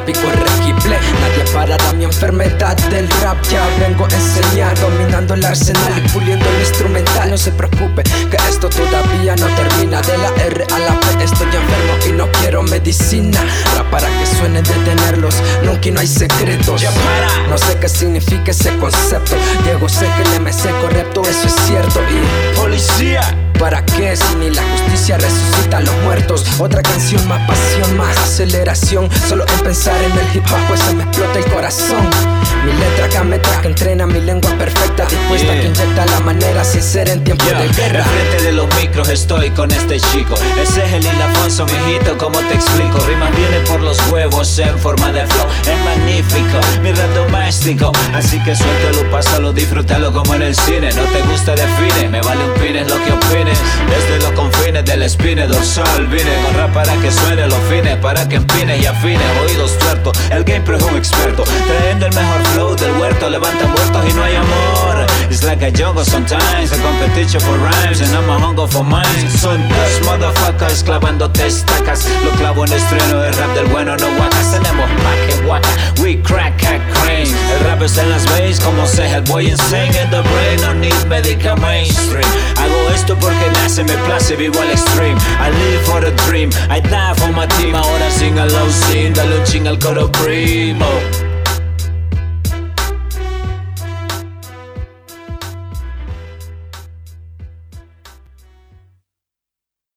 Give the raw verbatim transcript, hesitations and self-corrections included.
tráfico irregible. Nadie parará mi enfermedad del rap. Ya vengo a enseñar, dominando el arsenal y puliendo el instrumental. No se preocupe, que esto todavía no termina. De la R a la P estoy enfermo y no quiero medicina. Rap para que suene detenerlos, nunca y no hay secretos. No sé qué significa ese concepto. Diego sé que el M C correcto, eso es cierto. Y policía, ¿para qué si ni la justicia resucita a los muertos? Otra canción, más pasión, más aceleración. Solo en pensar en el hip hop pues se me explota el corazón. Mi letra acá metra que entrena mi lengua perfecta, dispuesta yeah. que inyecta la manera sincera en tiempos yeah. de guerra. Enfrente de los micros estoy con este chico. Ese es el Ildefonso, mijito, ¿cómo te explico? Rimas vienen por los huevos en forma de flow. Es magnífico, mi rap doméstico. Así que suéltalo, pásalo, disfrútalo como en el cine. No te gusta, define, me vale un pin, es lo que opines. Desde los confines del espine dorsal vine con rap para que suene los fines, para que empines y afines, oídos tuertos. El GamePro es un experto, trayendo el mejor flow del huerto. Levantan muertos y no hay amor. It's like a jungle sometimes, a competition for rhymes, and I'm a hunger for mine. Son dos motherfuckers clavándote estacas. Lo clavo en estreno, el rap del bueno no guacas. Tenemos pa' que guaca, we crack, crack, crane. El rap está en las veins como se el boy insane in the brain, no need medical mainstream. Hago esto porque nace, me place, vivo al extreme. I live for the dream, I die for my team. Ahora sing a low scene, dale un ching al coro primo.